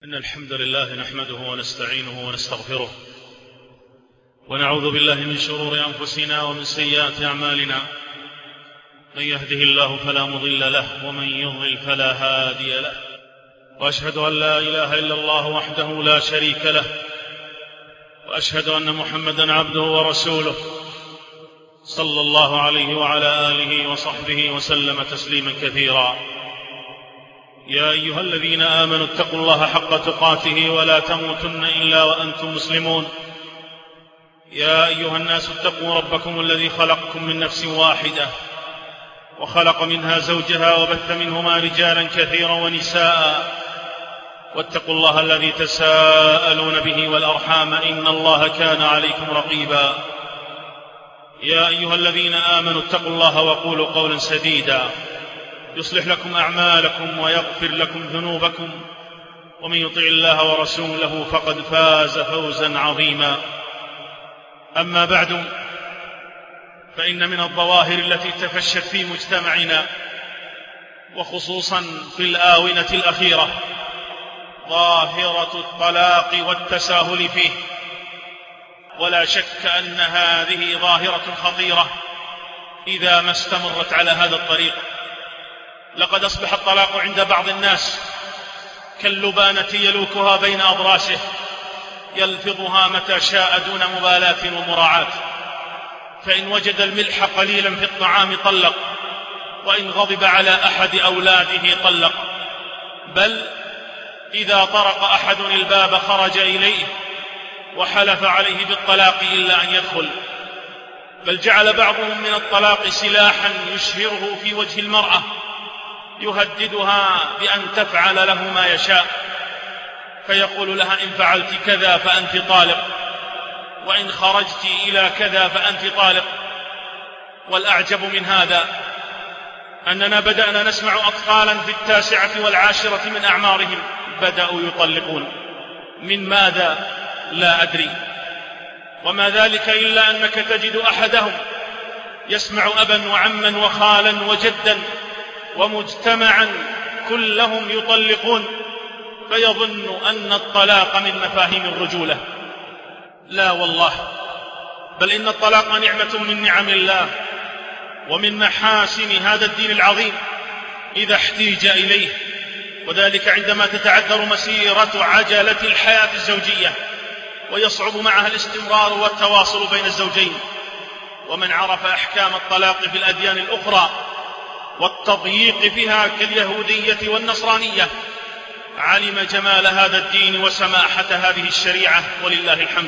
إن الحمد لله نحمده ونستعينه ونستغفره ونعوذ بالله من شرور أنفسنا ومن سيئات أعمالنا. من يهده الله فلا مضل له ومن يضلل فلا هادي له، وأشهد أن لا إله إلا الله وحده لا شريك له، وأشهد أن محمدا عبده ورسوله صلى الله عليه وعلى آله وصحبه وسلم تسليما كثيرا. يا أيها الذين آمنوا اتقوا الله حق تقاته ولا تموتن إلا وأنتم مسلمون. يا أيها الناس اتقوا ربكم الذي خلقكم من نفس واحدة وخلق منها زوجها وبث منهما رجالا كثيرا ونساء، واتقوا الله الذي تساءلون به والأرحام إن الله كان عليكم رقيبا. يا أيها الذين آمنوا اتقوا الله وقولوا قولا سديدا يصلح لكم أعمالكم ويغفر لكم ذنوبكم، ومن يطع الله ورسوله فقد فاز فوزا عظيما. أما بعد، فإن من الظواهر التي تفشت في مجتمعنا وخصوصا في الآونة الأخيرة ظاهرة الطلاق والتساهل فيه، ولا شك أن هذه ظاهرة خطيرة إذا ما استمرت على هذا الطريق. لقد أصبح الطلاق عند بعض الناس كاللبانة يلوكها بين أضراسه، يلفظها متى شاء دون مبالاة ومراعاة، فإن وجد الملح قليلا في الطعام طلق، وإن غضب على أحد أولاده طلق، بل إذا طرق أحد الباب خرج إليه وحلف عليه بالطلاق إلا أن يدخل. بل جعل بعضهم من الطلاق سلاحا يشهره في وجه المرأة، يهددها بأن تفعل له ما يشاء، فيقول لها إن فعلت كذا فأنت طالق، وإن خرجت إلى كذا فأنت طالق. والأعجب من هذا أننا بدأنا نسمع أطفالا في 19 و10 من أعمارهم بدأوا يطلقون. من ماذا؟ لا أدري. وما ذلك إلا أنك تجد أحدهم يسمع أبا وعما وخالا وجدا ومجتمعا كلهم يطلقون، فيظن أن الطلاق من مفاهيم الرجولة. لا والله، بل إن الطلاق نعمة من نعم الله ومن محاسن هذا الدين العظيم إذا احتيج إليه، وذلك عندما تتعذر مسيرة عجلة الحياة الزوجية ويصعب معها الاستمرار والتواصل بين الزوجين. ومن عرف أحكام الطلاق في الأديان الأخرى والتضييق فيها كاليهودية والنصرانية علم جمال هذا الدين وسماحة هذه الشريعة، ولله الحمد.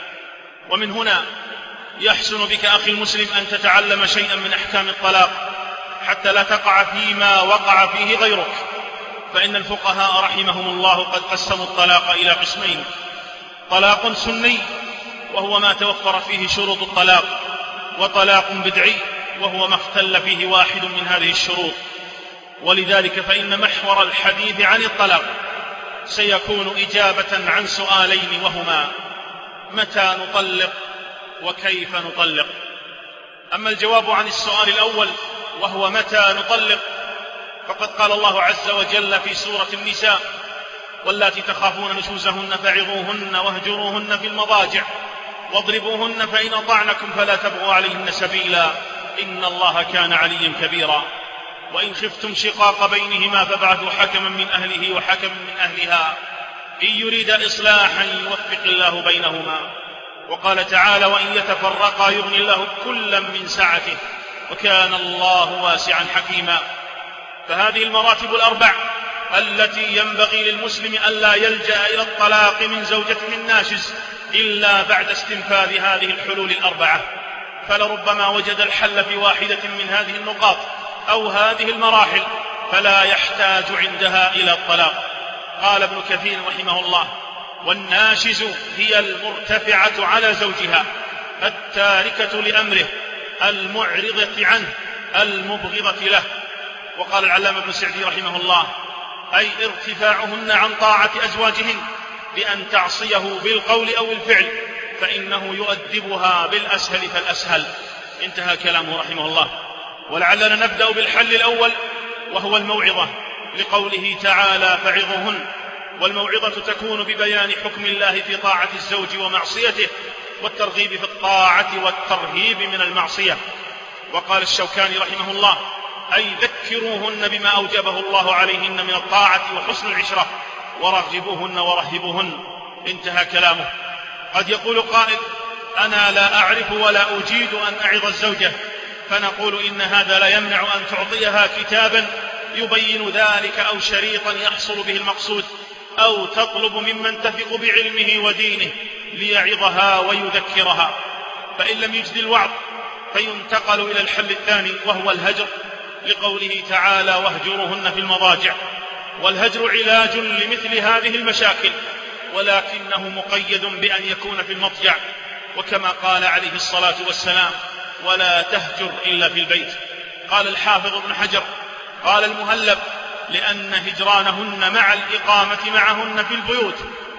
ومن هنا يحسن بك أخي المسلم أن تتعلم شيئا من أحكام الطلاق حتى لا تقع فيما وقع فيه غيرك. فإن الفقهاء رحمهم الله قد قسموا الطلاق إلى قسمين: طلاق سني وهو ما توفر فيه شروط الطلاق، وطلاق بدعي وهو ما اختل فيه واحد من هذه الشروط. ولذلك فإن محور الحديث عن الطلاق سيكون إجابة عن سؤالين، وهما: متى نطلق؟ وكيف نطلق؟ أما الجواب عن السؤال الأول وهو متى نطلق، فقد قال الله عز وجل في سورة النساء: واللاتي تخافون نشوزهن فعظوهن واهجروهن في المضاجع واضربوهن فإن أطعنكم فلا تبغوا عليهن سبيلا إن الله كان عليا كبيرا. وإن خفتم شقاق بينهما فابعثوا حكما من أهله وحكما من أهلها إن يريد إصلاحا يوفق الله بينهما. وقال تعالى: وإن يتفرقا يغني الله كلا من سعته وكان الله واسعا حكيما. فهذه المراتب الأربع التي ينبغي للمسلم ألا يلجأ إلى الطلاق من زوجته الناشز إلا بعد استنفاذ هذه الحلول الأربعة، فلربما وجد الحل في واحدة من هذه النقاط أو هذه المراحل فلا يحتاج عندها إلى الطلاق. قال ابن كثير رحمه الله: والناشز هي المرتفعة على زوجها التاركة لأمره المعرضة عنه المبغضة له. وقال العلامة ابن سعدي رحمه الله: أي ارتفاعهن عن طاعة أزواجهن بأن تعصيه بالقول أو الفعل، فإنه يؤدبها بالأسهل فالأسهل. انتهى كلامه رحمه الله. ولعلنا نبدأ بالحل الأول وهو الموعظة، لقوله تعالى: فعظوهن. والموعظة تكون ببيان حكم الله في طاعة الزوج ومعصيته، والترغيب في الطاعة والترهيب من المعصية. وقال الشوكاني رحمه الله: أي ذكروهن بما أوجبه الله عليهن من الطاعة وحسن العشرة، ورغبوهن ورهبوهن. انتهى كلامه. قد يقول قائل: أنا لا أعرف ولا أجيد أن أعظ الزوجة، فنقول إن هذا لا يمنع أن تعطيها كتابا يبين ذلك، أو شريطا يحصل به المقصود، أو تطلب ممن تثق بعلمه ودينه ليعظها ويذكرها. فإن لم يجد الوعظ فينتقل إلى الحل الثاني، وهو الهجر، لقوله تعالى: واهجروهن في المضاجع. والهجر علاج لمثل هذه المشاكل، ولكنه مقيد بأن يكون في المضجع، وكما قال عليه الصلاة والسلام: ولا تهجر إلا في البيت. قال الحافظ ابن حجر: قال المهلب: لأن هجرانهن مع الإقامة معهن في البيوت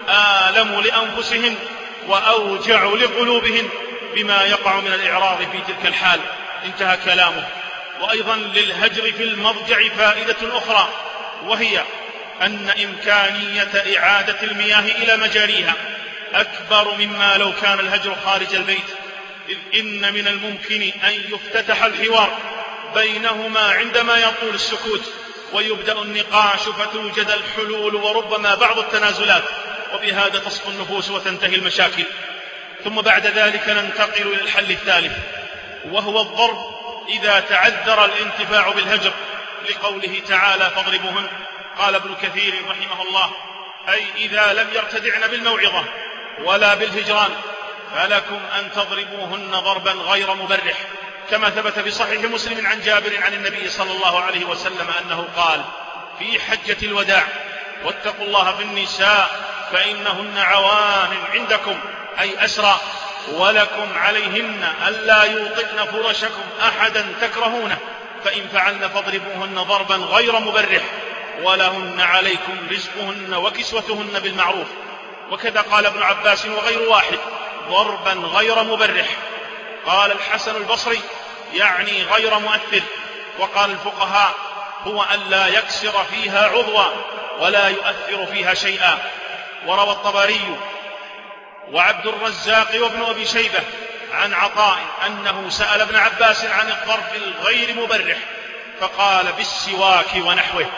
آلم لأنفسهن وأوجع لقلوبهن بما يقع من الإعراض في تلك الحال. انتهى كلامه. وأيضا للهجر في المضجع فائدة أخرى، وهي أن إمكانية إعادة المياه إلى مجاريها أكبر مما لو كان الهجر خارج البيت، إذ إن من الممكن أن يفتتح الحوار بينهما عندما يطول السكوت ويبدأ النقاش فتوجد الحلول وربما بعض التنازلات، وبهذا تصفو النفوس وتنتهي المشاكل. ثم بعد ذلك ننتقل إلى الحل الثالث، وهو الضرب إذا تعذر الانتفاع بالهجر، لقوله تعالى: فاضربوهن. قال ابن كثير رحمه الله: أي إذا لم يرتدعن بالموعظة ولا بالهجران فلكم أن تضربوهن ضربا غير مبرح، كما ثبت في صحيح مسلم عن جابر عن النبي صلى الله عليه وسلم أنه قال في حجة الوداع: واتقوا الله في النساء فإنهن عوان عندكم، أي أسرى، ولكم عليهن ألا يوطئن فرشكم أحدا تكرهونه، فإن فعلن فاضربوهن ضربا غير مبرح، ولهن عليكم رزقهن وكسوتهن بالمعروف. وكذا قال ابن عباس وغير واحد: ضربا غير مبرح. قال الحسن البصري: يعني غير مؤثر. وقال الفقهاء: هو أن لا يكسر فيها عضوا ولا يؤثر فيها شيئا. وروى الطبري وعبد الرزاق وابن أبي شيبة عن عطاء أنه سأل ابن عباس عن الضرب الغير مبرح فقال: بالسواك ونحوه.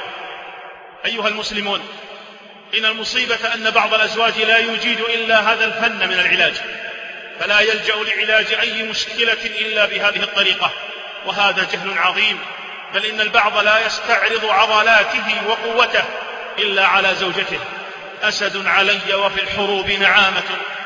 أيها المسلمون، إن المصيبة أن بعض الأزواج لا يجيد إلا هذا الفن من العلاج، فلا يلجأ لعلاج أي مشكلة إلا بهذه الطريقة، وهذا جهل عظيم. بل إن البعض لا يستعرض عضلاته وقوته إلا على زوجته: أسد علي وفي الحروب نعامة،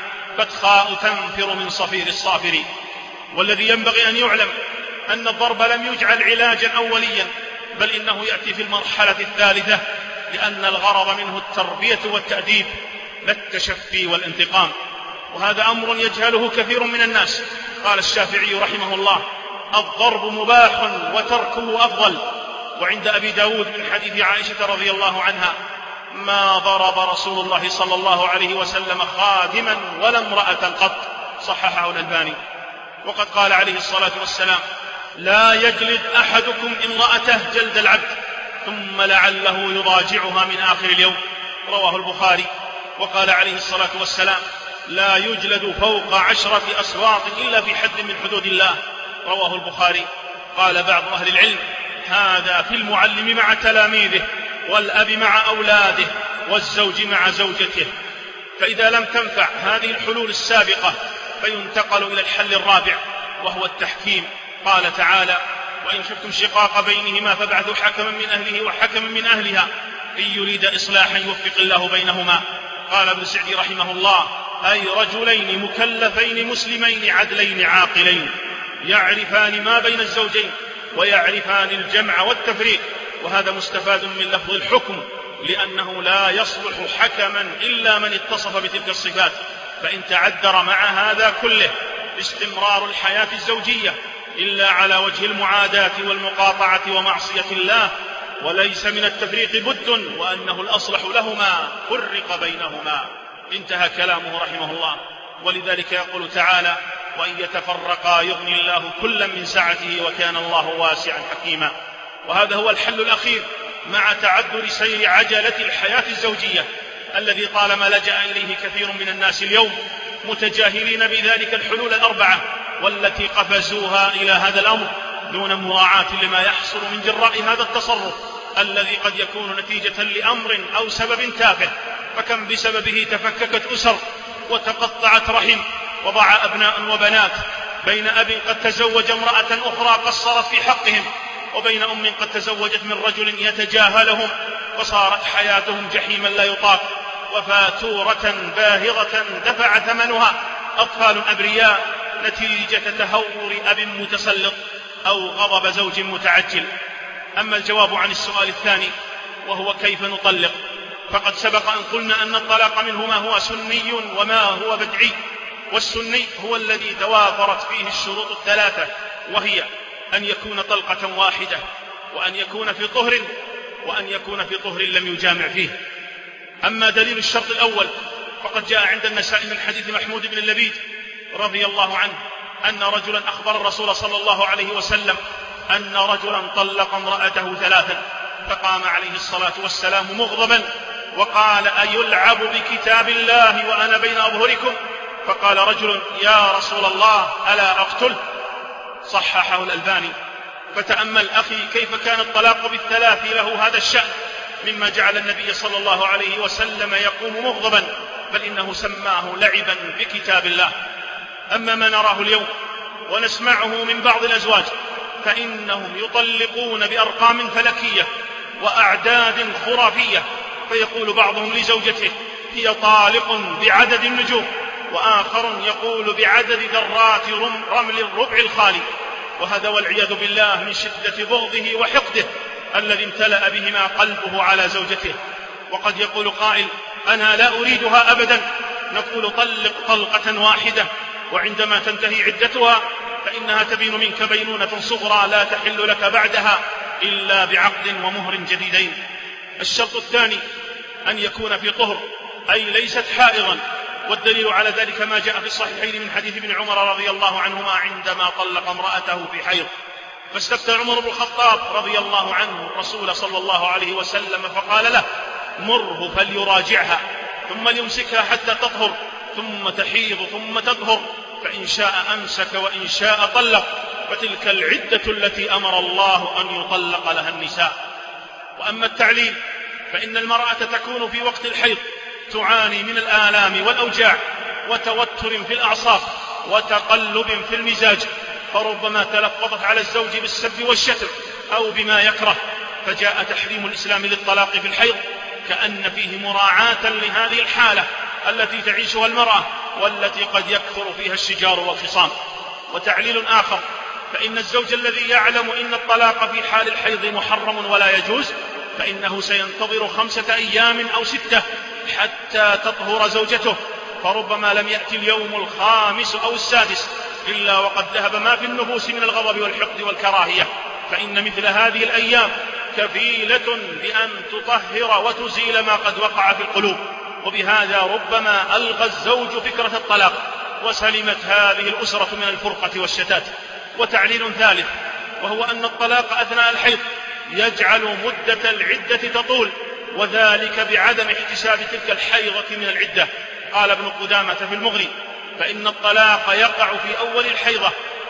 فتخاء تنفر من صفير الصافر. والذي ينبغي أن يعلم أن الضرب لم يجعل علاجا أوليا، بل إنه يأتي في المرحلة الثالثة، لأن الغرض منه التربية والتأديب لا التشفي والانتقام، وهذا أمر يجهله كثير من الناس. قال الشافعي رحمه الله: الضرب مباح وتركه أفضل. وعند أبي داود من حديث عائشة رضي الله عنها: ما ضرب رسول الله صلى الله عليه وسلم خادما ولا امرأة قط، صححه الألباني. وقد قال عليه الصلاة والسلام: لا يجلد أحدكم امرأته جلد العبد ثم لعله يضاجعها من آخر اليوم، رواه البخاري. وقال عليه الصلاة والسلام: لا يجلد فوق 10 أصوات إلا في حد من حدود الله، رواه البخاري. قال بعض أهل العلم: هذا في المعلم مع تلاميذه، والأب مع أولاده، والزوج مع زوجته. فإذا لم تنفع هذه الحلول السابقة فينتقل إلى الحل الرابع، وهو التحكيم. قال تعالى: وإن خفتم شقاق بينهما فابعثوا حكما من أهله وحكما من أهلها إن يريد إصلاحا يوفق الله بينهما. قال ابن سعدي رحمه الله: أي رجلين مكلفين مسلمين عدلين عاقلين يعرفان ما بين الزوجين ويعرفان الجمع والتفريق. وهذا مستفاد من لفظ الحكم، لأنه لا يصلح حكما إلا من اتصف بتلك الصفات. فإن تعذر مع هذا كله استمرار الحياة الزوجية إلا على وجه المعاداة والمقاطعة ومعصية الله، وليس من التفريق بد، وأنه الأصلح لهما فرق بينهما. انتهى كلامه رحمه الله. ولذلك يقول تعالى: وإن يتفرقا يغني الله كلا من سعته وكان الله واسعا حكيما. وهذا هو الحل الأخير مع تعذر سير عجلة الحياة الزوجية، الذي طالما لجأ إليه كثير من الناس اليوم متجاهلين بذلك الحلول الأربعة والتي قفزوها إلى هذا الأمر دون مراعاة لما يحصل من جراء هذا التصرف الذي قد يكون نتيجة لأمر أو سبب تافه، فكم بسببه تفككت أسر وتقطعت رحم وضاع أبناء وبنات بين أب قد تزوج امرأة أخرى قصرت في حقهم، وبين أم قد تزوجت من رجل يتجاهلهم، وصارت حياتهم جحيما لا يطاق، وفاتورة باهظة دفع ثمنها أطفال أبرياء نتيجة تهور أب متسلط أو غضب زوج متعجل. أما الجواب عن السؤال الثاني وهو كيف نطلق، فقد سبق أن قلنا أن الطلاق منه ما هو سني وما هو بدعي، والسني هو الذي توافرت فيه الشروط الثلاثة، وهي أن يكون طلقة واحدة، وأن يكون في طهر، وأن يكون في طهر لم يجامع فيه. أما دليل الشرط الأول فقد جاء عند النسائي من حديث محمود بن اللبيد رضي الله عنه أن رجلا أخبر الرسول صلى الله عليه وسلم أن رجلا طلق امرأته ثلاثا، فقام عليه الصلاة والسلام مغضبا وقال: أيلعب بكتاب الله وأنا بين أظهركم؟ فقال رجل: يا رسول الله ألا أقتله؟ صححه الألباني. فتأمل أخي كيف كان الطلاق بالثلاث له هذا الشأن، مما جعل النبي صلى الله عليه وسلم يقوم مغضبا، بل إنه سماه لعبا بكتاب الله. أما ما نراه اليوم ونسمعه من بعض الأزواج فإنهم يطلقون بأرقام فلكية وأعداد خرافية، فيقول بعضهم لزوجته: هي طالق بعدد النجوم، وآخر يقول بعدد ذرات رمل الربع الخالي، وهذا والعياذ بالله من شدة بغضه وحقده الذي امتلأ بهما قلبه على زوجته. وقد يقول قائل: أنا لا أريدها أبدا، نقول: طلق طلقة واحدة، وعندما تنتهي عدتها فإنها تبين منك بينونة صغرى لا تحل لك بعدها إلا بعقد ومهر جديدين. الشرط الثاني أن يكون في طهر، أي ليست حائضا، والدليل على ذلك ما جاء في الصحيحين من حديث ابن عمر رضي الله عنهما عندما طلق امرأته في حيض، فاستفتى عمر بن الخطاب رضي الله عنه الرسول صلى الله عليه وسلم فقال له: مره فليراجعها ثم ليمسكها حتى تطهر ثم تحيض ثم تطهر، فإن شاء أمسك وإن شاء طلق، فتلك العدة التي أمر الله أن يطلق لها النساء. وأما التعليل فإن المرأة تكون في وقت الحيض تعاني من الآلام والأوجاع وتوتر في الأعصاب وتقلب في المزاج، فربما تلفظت على الزوج بالسب والشتم أو بما يكره، فجاء تحريم الإسلام للطلاق في الحيض كأن فيه مراعاة لهذه الحالة التي تعيشها المرأة والتي قد يكثر فيها الشجار والخصام. وتعليل آخر: فإن الزوج الذي يعلم إن الطلاق في حال الحيض محرم ولا يجوز فإنه سينتظر 5 أيام أو 6 حتى تطهر زوجته، فربما لم يأتي اليوم 5 أو 6 إلا وقد ذهب ما في النفوس من الغضب والحقد والكراهية، فإن مثل هذه الأيام كفيلة بأن تطهر وتزيل ما قد وقع في القلوب، وبهذا ربما ألغى الزوج فكرة الطلاق وسلمت هذه الأسرة من الفرقة والشتات. وتعليل ثالث وهو أن الطلاق أثناء الحيض يجعل مدة العدة تطول، وذلك بعدم احتساب تلك الحيضة من العدة. قال ابن قدامة في المغني: فإن الطلاق يقع في أول الحيضة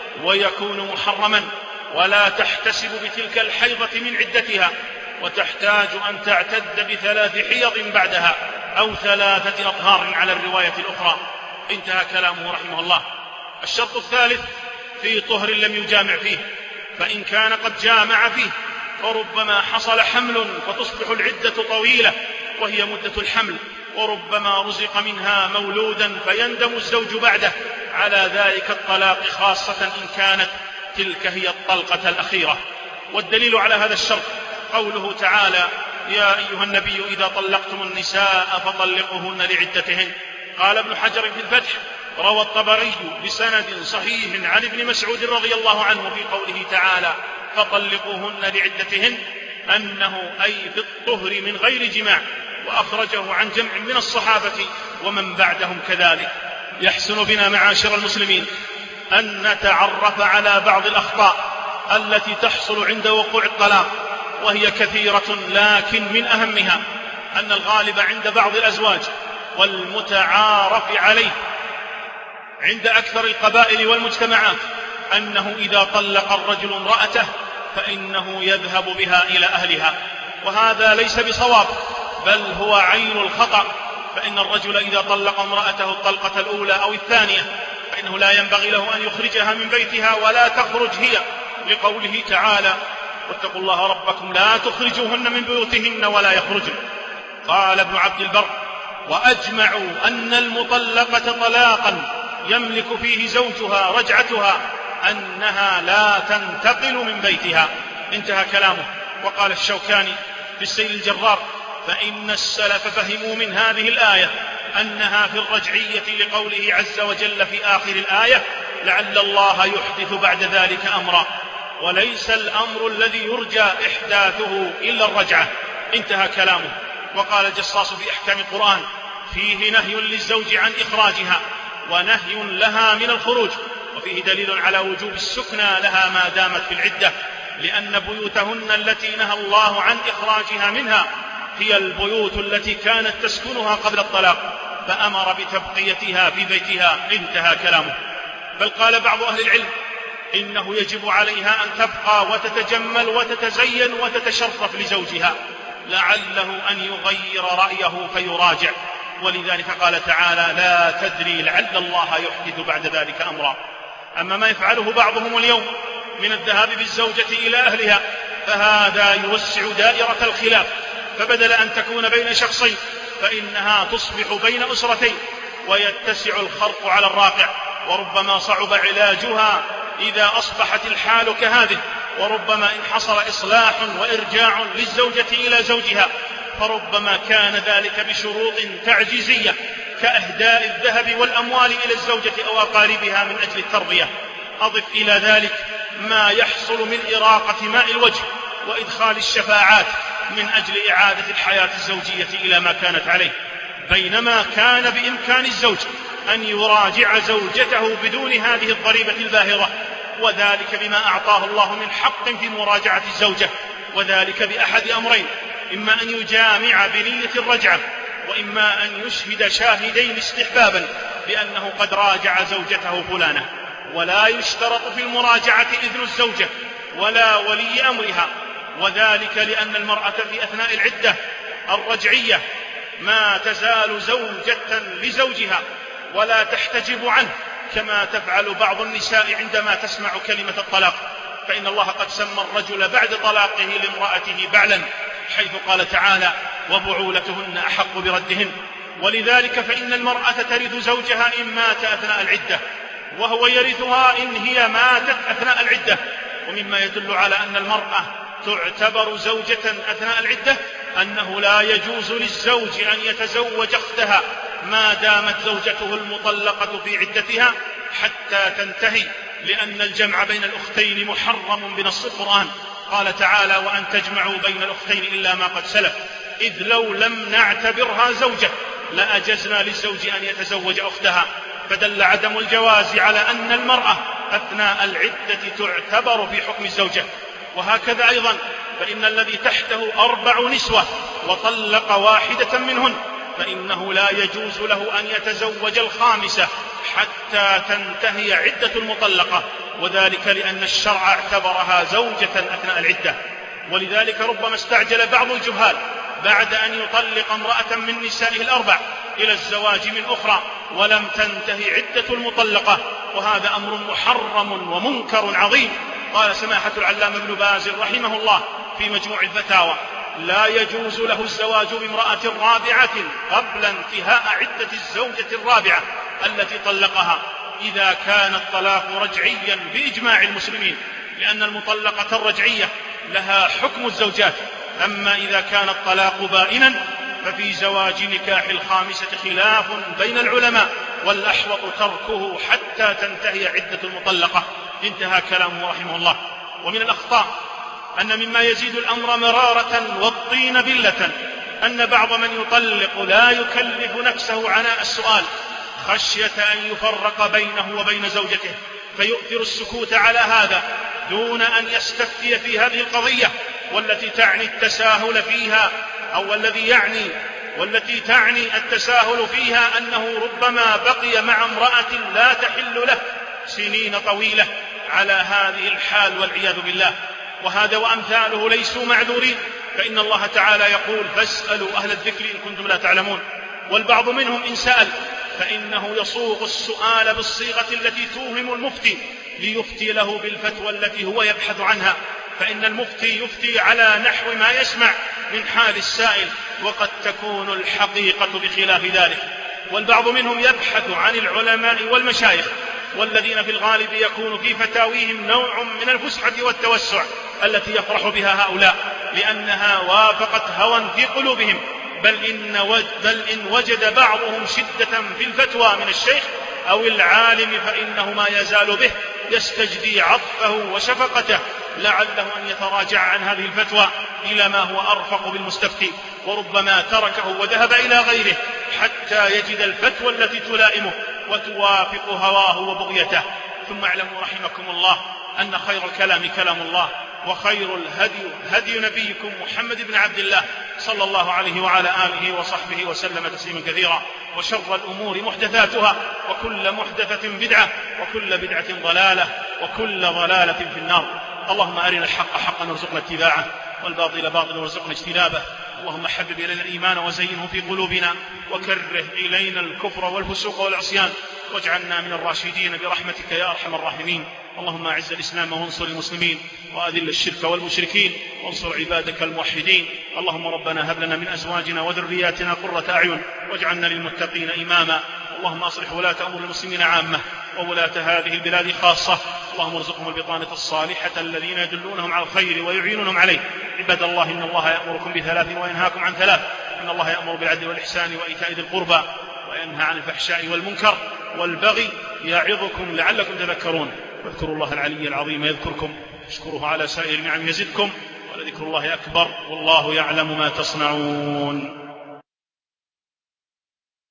ويكون محرما، ولا تحتسب بتلك الحيضة من عدتها، وتحتاج أن تعتد ب3 حيض بعدها أو 3 أطهار على الرواية الأخرى. انتهى كلامه رحمه الله. الشرط الثالث في طهر لم يجامع فيه، فإن كان قد جامع فيه فربما حصل حمل فتصبح العدة طويلة وهي مدة الحمل، وربما رزق منها مولودا فيندم الزوج بعده على ذلك الطلاق، خاصة إن كانت تلك هي الطلقة الأخيرة. والدليل على هذا الشرط قوله تعالى: يا أيها النبي إذا طلقتم النساء فطلقوهن لعدتهن. قال ابن حجر في الفتح: روى الطبري بسند صحيح عن ابن مسعود رضي الله عنه في قوله تعالى: فطلقوهن لعدتهن، أنه أي في الطهر من غير جماع، وأخرجه عن جمع من الصحابة ومن بعدهم كذلك. يحسن بنا معاشر المسلمين أن نتعرف على بعض الأخطاء التي تحصل عند وقوع الطلاق، وهي كثيرة، لكن من أهمها أن الغالب عند بعض الأزواج والمتعارف عليه عند أكثر القبائل والمجتمعات أنه إذا طلق الرجل امرأته فإنه يذهب بها إلى أهلها، وهذا ليس بصواب، بل هو عين الخطأ. فإن الرجل إذا طلق امرأته الطلقة الأولى أو الثانية فإنه لا ينبغي له أن يخرجها من بيتها ولا تخرج هي، لقوله تعالى: واتقوا الله ربكم لا تخرجوهن من بيوتهن ولا يخرجن. قال ابن عبد البر: وأجمعوا أن المطلقة طلاقا يملك فيه زوجها رجعتها أنها لا تنتقل من بيتها. انتهى كلامه. وقال الشوكاني في السيل الجرار: فإن السلف فهموا من هذه الآية أنها في الرجعية لقوله عز وجل في آخر الآية: لعل الله يحدث بعد ذلك أمرا، وليس الأمر الذي يرجى إحداثه إلا الرجعة. انتهى كلامه. وقال الجصاص في أحكام القرآن: فيه نهي للزوج عن إخراجها ونهي لها من الخروج، وفيه دليل على وجوب السكنى لها ما دامت في العدة، لأن بيوتهن التي نهى الله عن إخراجها منها هي البيوت التي كانت تسكنها قبل الطلاق، فأمر بتبقيتها في بيتها. انتهى كلامه. بل قال بعض أهل العلم إنه يجب عليها أن تبقى وتتجمل وتتزين وتتشرف لزوجها، لعله أن يغير رأيه فيراجع. ولذلك قال تعالى: لا تدري لعل الله يحدث بعد ذلك أمرا. أما ما يفعله بعضهم اليوم من الذهاب بالزوجة إلى أهلها فهذا يوسع دائرة الخلاف، فبدل أن تكون بين شخصين فإنها تصبح بين أسرتين، ويتسع الخرق على الراقع، وربما صعب علاجها إذا أصبحت الحال كهذه، وربما إن حصل إصلاح وإرجاع للزوجة إلى زوجها فربما كان ذلك بشروط تعجيزية كإهداء الذهب والأموال إلى الزوجة أو أقاربها من أجل التربية. أضف إلى ذلك ما يحصل من إراقة ماء الوجه وإدخال الشفاعات من أجل إعادة الحياة الزوجية إلى ما كانت عليه، بينما كان بإمكان الزوج أن يراجع زوجته بدون هذه الضريبة الباهظة، وذلك بما أعطاه الله من حق في مراجعة الزوجة، وذلك بأحد أمرين: إما أن يجامع بنية الرجعة، وإما أن يشهد شاهدين استحبابا بأنه قد راجع زوجته فلانة. ولا يشترط في المراجعة إذن الزوجة ولا ولي أمرها، وذلك لأن المرأة في أثناء العدة الرجعية ما تزال زوجة لزوجها ولا تحتجب عنه كما تفعل بعض النساء عندما تسمع كلمة الطلاق، فإن الله قد سمى الرجل بعد طلاقه لامرأته بعلا، حيث قال تعالى: وبعولتهن أحق بردهن. ولذلك فإن المرأة ترث زوجها إن مات أثناء العدة، وهو يرثها إن هي ماتت أثناء العدة. ومما يدل على أن المرأة تعتبر زوجة أثناء العدة أنه لا يجوز للزوج أن يتزوج أختها ما دامت زوجته المطلقة في عدتها حتى تنتهي، لأن الجمع بين الأختين محرم بنص القرآن. قال تعالى: وأن تجمعوا بين الأختين إلا ما قد سلف، إذ لو لم نعتبرها زوجة لأجزنا للزوج أن يتزوج أختها، فدل عدم الجواز على أن المرأة أثناء العدة تعتبر في حكم الزوجة. وهكذا أيضا فإن الذي تحته 4 نسوة وطلق واحدة منهن فإنه لا يجوز له أن يتزوج الخامسة حتى تنتهي عدة المطلقة، وذلك لأن الشرع اعتبرها زوجة أثناء العدة. ولذلك ربما استعجل بعض الجهال بعد أن يطلق امرأة من نسائه ال4 إلى الزواج من أخرى ولم تنتهي عدة المطلقة، وهذا أمر محرم ومنكر عظيم. قال سماحة العلامة ابن باز رحمه الله في مجموع الفتاوى: لا يجوز له الزواج بامرأة رابعة قبل انتهاء عدة الزوجة الرابعة التي طلقها إذا كان الطلاق رجعيا بإجماع المسلمين، لأن المطلقة الرجعية لها حكم الزوجات. أما إذا كان الطلاق بائنا ففي زواج نكاح الخامسة خلاف بين العلماء، والأحوط تركه حتى تنتهي عدة المطلقة. انتهى كلامه رحمه الله. ومن الأخطاء أن مما يزيد الأمر مرارة والطين بلة أن بعض من يطلق لا يكلف نفسه عناء السؤال خشية أن يفرق بينه وبين زوجته، فيؤثر السكوت على هذا دون أن يستفتي في هذه القضية والتي تعني التساهل فيها أو الذي يعني والتي تعني التساهل فيها أنه ربما بقي مع امرأة لا تحل له سنين طويلة على هذه الحال والعياذ بالله. وهذا وأمثاله ليسوا معذورين، فإن الله تعالى يقول: فاسألوا أهل الذكر إن كنتم لا تعلمون. والبعض منهم إن سأل فإنه يصوغ السؤال بالصيغة التي توهم المفتي ليفتي له بالفتوى التي هو يبحث عنها، فإن المفتي يفتي على نحو ما يسمع من حال السائل، وقد تكون الحقيقة بخلاف ذلك. والبعض منهم يبحث عن العلماء والمشايخ، والذين في الغالب يكون في فتاويهم نوع من الفسحة والتوسع التي يفرح بها هؤلاء، لأنها وافقت هوى في قلوبهم. بل إن وجد بعضهم شدة في الفتوى من الشيخ أو العالم فإنه ما يزال به يستجدي عطفه وشفقته، لعله أن يتراجع عن هذه الفتوى إلى ما هو أرفق بالمستفتي، وربما تركه وذهب إلى غيره حتى يجد الفتوى التي تلائمه وتوافق هواه وبغيته. ثم اعلموا رحمكم الله أن خير الكلام كلام الله، وخير الهدي هدي نبيكم محمد بن عبد الله صلى الله عليه وعلى آله وصحبه وسلم تسليما كثيرا. وشر الأمور محدثاتها، وكل محدثة بدعة، وكل بدعة ضلالة، وكل ضلالة في النار. اللهم أرنا الحق حقا وارزقنا اتباعه، والباطل باطلا وارزقنا اجتنابه. اللهم حبب إلينا الإيمان وزينه في قلوبنا، وكره إلينا الكفر والفسوق والعصيان، واجعلنا من الراشدين برحمتك يا أرحم الراحمين. اللهم أعز الإسلام وانصر المسلمين، وأذل الشرك والمشركين، وانصر عبادك الموحدين. اللهم ربنا هب لنا من أزواجنا وذرياتنا قرة أعين، واجعلنا للمتقين إماما. اللهم أصلح ولاة أمور المسلمين عامة، وولاة هذه البلاد خاصة. اللهم ارزقهم البطانة الصالحة الذين يدلونهم على الخير ويعينونهم عليه. عباد الله، إن الله يأمركم بثلاث وينهاكم عن ثلاث: إن الله يأمر بالعدل والإحسان وإيتاء ذي القربى، وينهى عن الفحشاء والمنكر والبغي، يعظكم لعلكم تذكرون. واذكروا الله العلي العظيم يذكركم، اشكروه على سائر النعم يزدكم، ولذكر الله أكبر، والله يعلم ما تصنعون.